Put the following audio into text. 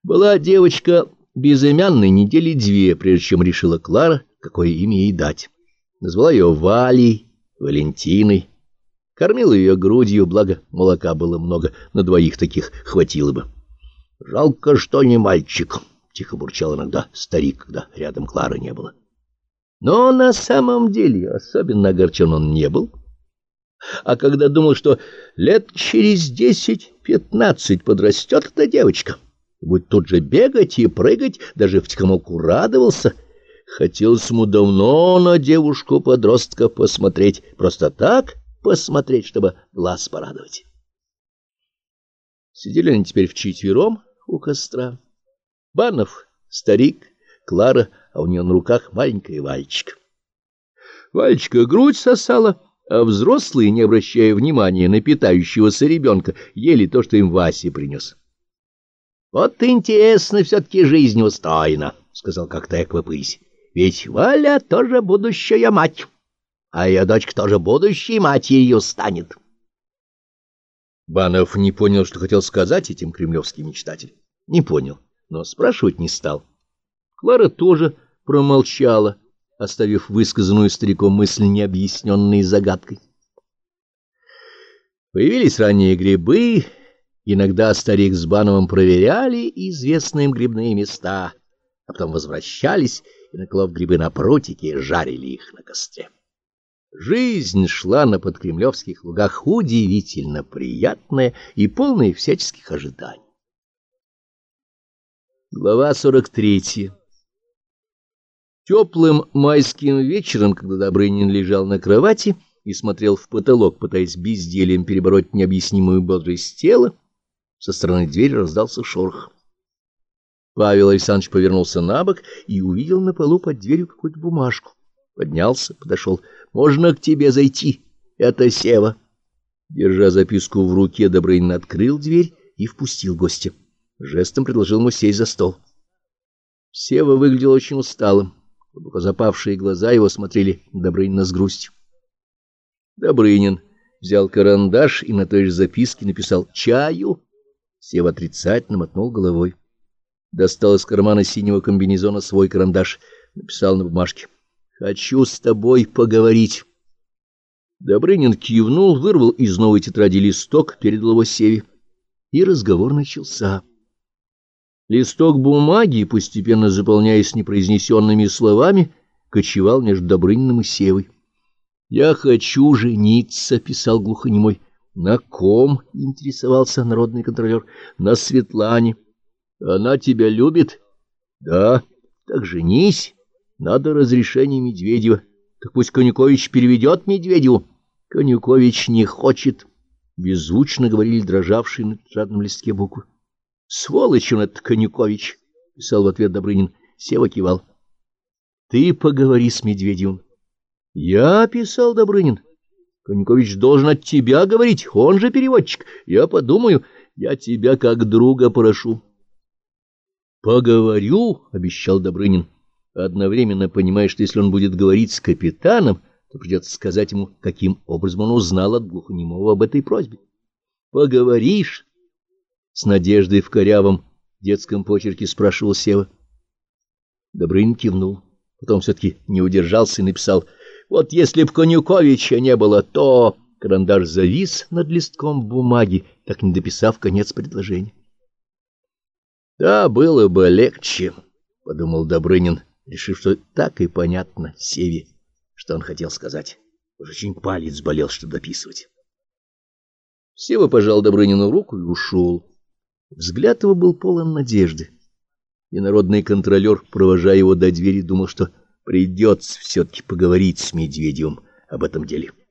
Была девочка безымянной недели две, прежде чем решила Клара, какое имя ей дать. Назвала ее Валей, Валентиной. Кормила ее грудью, благо молока было много, на двоих таких хватило бы. «Жалко, что не мальчик», — тихо бурчал иногда старик, когда рядом Клары не было. Но на самом деле особенно огорчен он не был. А когда думал, что лет через 10-15 подрастет эта девочка, будет тут же бегать и прыгать, даже втихомолку радовался. Хотелось ему давно на девушку-подростка посмотреть, просто так посмотреть, чтобы глаз порадовать. Сидели они теперь вчетвером у костра. Банов, старик, Клара, а у нее на руках маленькая Вальчика. Вальчика грудь сосала, а взрослые, не обращая внимания на питающегося ребенка, ели то, что им Вася принес. — Вот интересно все-таки жизнь устроена, — сказал как-то Эквапысь. — Ведь Валя тоже будущая мать, а ее дочка тоже будущей матерью станет. Банов не понял, что хотел сказать этим кремлевский мечтатель. Не понял, но спрашивать не стал. Клара тоже промолчала, оставив высказанную стариком мысль необъясненной загадкой. Появились ранние грибы. Иногда старик с Бановым проверяли известные им грибные места, а потом возвращались и, наклав грибы на прутики, жарили их на костре. Жизнь шла на подкремлевских лугах удивительно приятная и полная всяческих ожиданий. Глава 43. Теплым майским вечером, когда Добрынин лежал на кровати и смотрел в потолок, пытаясь бездельем перебороть необъяснимую бодрость тела, со стороны двери раздался шорох. Павел Александрович повернулся на бок и увидел на полу под дверью какую-то бумажку. Поднялся, подошел. — Можно к тебе зайти? Это Сева. Держа записку в руке, Добрынин открыл дверь и впустил гостя. Жестом предложил ему сесть за стол. Сева выглядел очень усталым. Глубоко запавшие глаза его смотрели на Добрынина с грустью. Добрынин взял карандаш и на той же записке написал «Чаю». Сева отрицательно мотнул головой. Достал из кармана синего комбинезона свой карандаш. Написал на бумажке «Хочу с тобой поговорить». Добрынин кивнул, вырвал из новой тетради листок, передал его Севе. И разговор начался. Листок бумаги, постепенно заполняясь непроизнесенными словами, кочевал между Добрыниным и Севой. «Я хочу жениться», — писал глухонемой. «На ком?» — интересовался народный контролер. «На Светлане». «Она тебя любит?» «Да». «Так женись. Надо разрешение Медведева. Так пусть Конюкович переведет Медведеву». «Конюкович не хочет», — беззвучно говорили дрожавшие на тетрадном листке буквы. «Сволочь он этот Конюкович», — писал в ответ Добрынин. Сева кивал. «Ты поговори с Медведевым». «Я», — писал Добрынин. «Конюкович должен от тебя говорить, он же переводчик. Я подумаю, я тебя как друга прошу». «Поговорю», — обещал Добрынин, одновременно понимая, что если он будет говорить с капитаном, то придется сказать ему, каким образом он узнал от глухонемого об этой просьбе. «Поговоришь?» — с надеждой в корявом детском почерке спрашивал Сева. Добрынин кивнул, потом все-таки не удержался и написал: «Вот если б Конюковича не было, то...» Карандаш завис над листком бумаги, так не дописав конец предложения. «Да, было бы легче», — подумал Добрынин, решив, что так и понятно Севе, что он хотел сказать. Уж очень палец болел, чтобы дописывать. Сева пожал Добрынину руку и ушел. Взгляд его был полон надежды. И народный контролер, провожая его до двери, думал, что придется все-таки поговорить с Медведевым об этом деле.